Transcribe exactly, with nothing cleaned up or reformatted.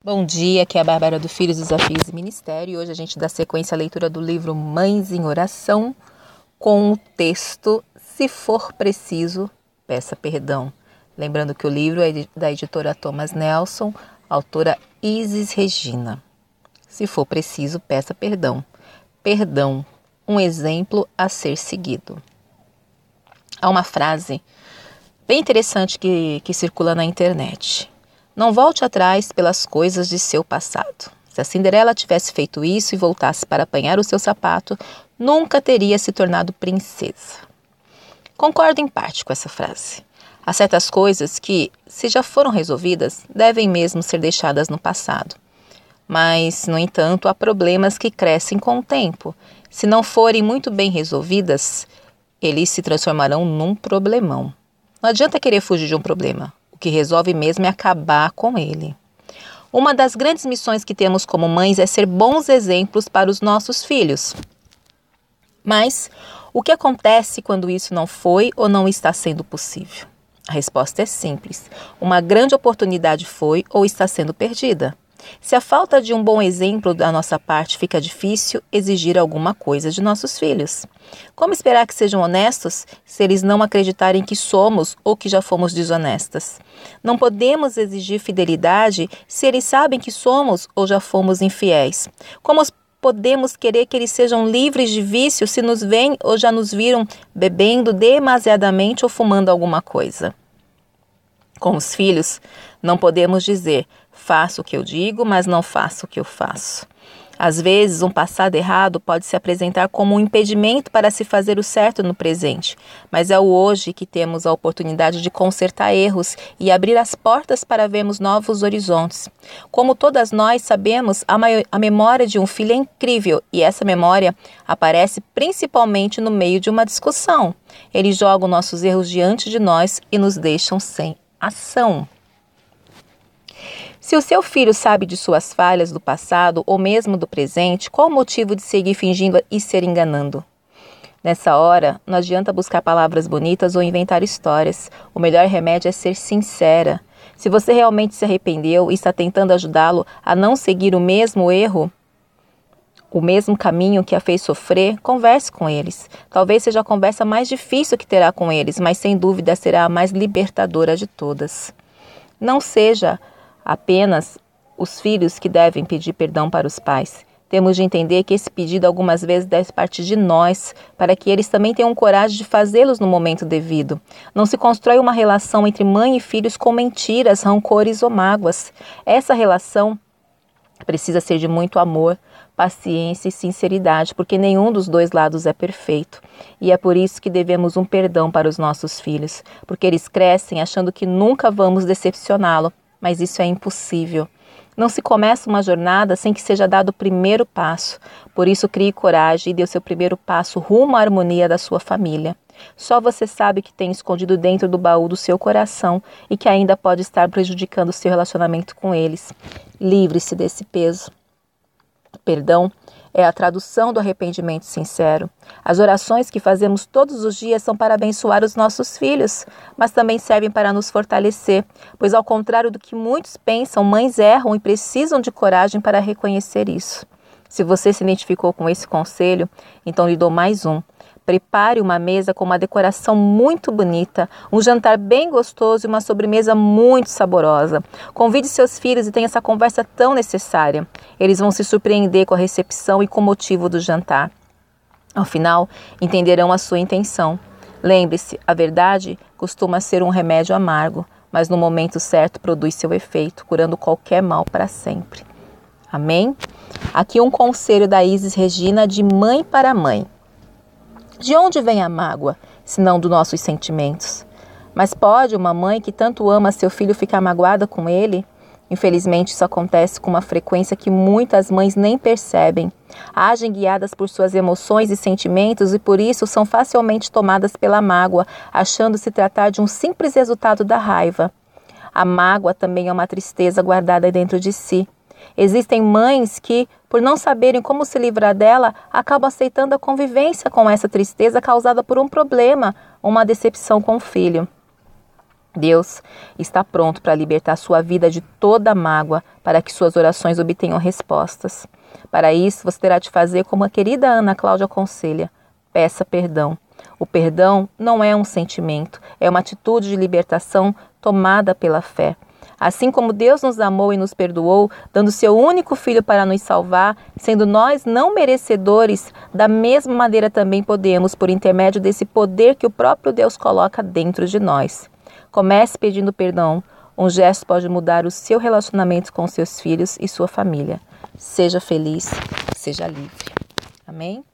Bom dia, aqui é a Bárbara do Filhos, Desafios e Ministério. E hoje a gente dá sequência à leitura do livro Mães em Oração, com o texto Se For Preciso, Peça Perdão. Lembrando que o livro é da editora Thomas Nelson, autora Isis Regina. Se for preciso, peça perdão. Perdão, um exemplo a ser seguido. Há uma frase bem interessante que, que circula na internet. Não volte atrás pelas coisas de seu passado. Se a Cinderela tivesse feito isso e voltasse para apanhar o seu sapato, nunca teria se tornado princesa. Concordo em parte com essa frase. Há certas coisas que, se já foram resolvidas, devem mesmo ser deixadas no passado. Mas, no entanto, há problemas que crescem com o tempo. Se não forem muito bem resolvidas, eles se transformarão num problemão. Não adianta querer fugir de um problema. O que resolve mesmo é acabar com ele. Uma das grandes missões que temos como mães é ser bons exemplos para os nossos filhos. Mas o que acontece quando isso não foi ou não está sendo possível? A resposta é simples. Uma grande oportunidade foi ou está sendo perdida. Se a falta de um bom exemplo da nossa parte fica difícil exigir alguma coisa de nossos filhos. Como esperar que sejam honestos se eles não acreditarem que somos ou que já fomos desonestas? Não podemos exigir fidelidade se eles sabem que somos ou já fomos infiéis. Como podemos querer que eles sejam livres de vício se nos veem ou já nos viram bebendo demasiadamente ou fumando alguma coisa? Com os filhos, não podemos dizer, faço o que eu digo, mas não faço o que eu faço. Às vezes, um passado errado pode se apresentar como um impedimento para se fazer o certo no presente, mas é o hoje que temos a oportunidade de consertar erros e abrir as portas para vermos novos horizontes. Como todas nós sabemos, a, maior, a memória de um filho é incrível e essa memória aparece principalmente no meio de uma discussão. Eles jogam nossos erros diante de nós e nos deixam sem ação. Se o seu filho sabe de suas falhas do passado ou mesmo do presente, qual o motivo de seguir fingindo e ser enganando? Nessa hora, não adianta buscar palavras bonitas ou inventar histórias. O melhor remédio é ser sincera. Se você realmente se arrependeu e está tentando ajudá-lo a não seguir o mesmo erro, o mesmo caminho que a fez sofrer, converse com eles. Talvez seja a conversa mais difícil que terá com eles, mas sem dúvida será a mais libertadora de todas. Não seja apenas os filhos que devem pedir perdão para os pais. Temos de entender que esse pedido algumas vezes deve partir de nós, para que eles também tenham coragem de fazê-los no momento devido. Não se constrói uma relação entre mãe e filhos com mentiras, rancores ou mágoas. Essa relação precisa ser de muito amor, paciência e sinceridade, porque nenhum dos dois lados é perfeito. E é por isso que devemos um perdão para os nossos filhos, porque eles crescem achando que nunca vamos decepcioná-lo, mas isso é impossível. Não se começa uma jornada sem que seja dado o primeiro passo. Por isso, crie coragem e dê o seu primeiro passo rumo à harmonia da sua família. Só você sabe o que tem escondido dentro do baú do seu coração e que ainda pode estar prejudicando o seu relacionamento com eles. Livre-se desse peso. Perdão é a tradução do arrependimento sincero. As orações que fazemos todos os dias são para abençoar os nossos filhos, mas também servem para nos fortalecer, pois ao contrário do que muitos pensam, mães erram e precisam de coragem para reconhecer isso. Se você se identificou com esse conselho, então lhe dou mais um. Prepare uma mesa com uma decoração muito bonita, um jantar bem gostoso e uma sobremesa muito saborosa. Convide seus filhos e tenha essa conversa tão necessária. Eles vão se surpreender com a recepção e com o motivo do jantar. Ao final, entenderão a sua intenção. Lembre-se, a verdade costuma ser um remédio amargo, mas no momento certo produz seu efeito, curando qualquer mal para sempre. Amém? Aqui um conselho da Isis Regina de mãe para mãe. De onde vem a mágoa, senão dos nossos sentimentos? Mas pode uma mãe que tanto ama seu filho ficar magoada com ele? Infelizmente, isso acontece com uma frequência que muitas mães nem percebem. Agem guiadas por suas emoções e sentimentos e por isso são facilmente tomadas pela mágoa, achando se tratar de um simples resultado da raiva. A mágoa também é uma tristeza guardada dentro de si. Existem mães que, por não saberem como se livrar dela, acabam aceitando a convivência com essa tristeza causada por um problema ou uma decepção com o filho. Deus está pronto para libertar sua vida de toda mágoa, para que suas orações obtenham respostas. Para isso, você terá de fazer como a querida Ana Cláudia aconselha: peça perdão. O perdão não é um sentimento, é uma atitude de libertação tomada pela fé. Assim como Deus nos amou e nos perdoou, dando seu único Filho para nos salvar, sendo nós não merecedores, da mesma maneira também podemos, por intermédio desse poder que o próprio Deus coloca dentro de nós. Comece pedindo perdão. Um gesto pode mudar o seu relacionamento com seus filhos e sua família. Seja feliz, seja livre. Amém?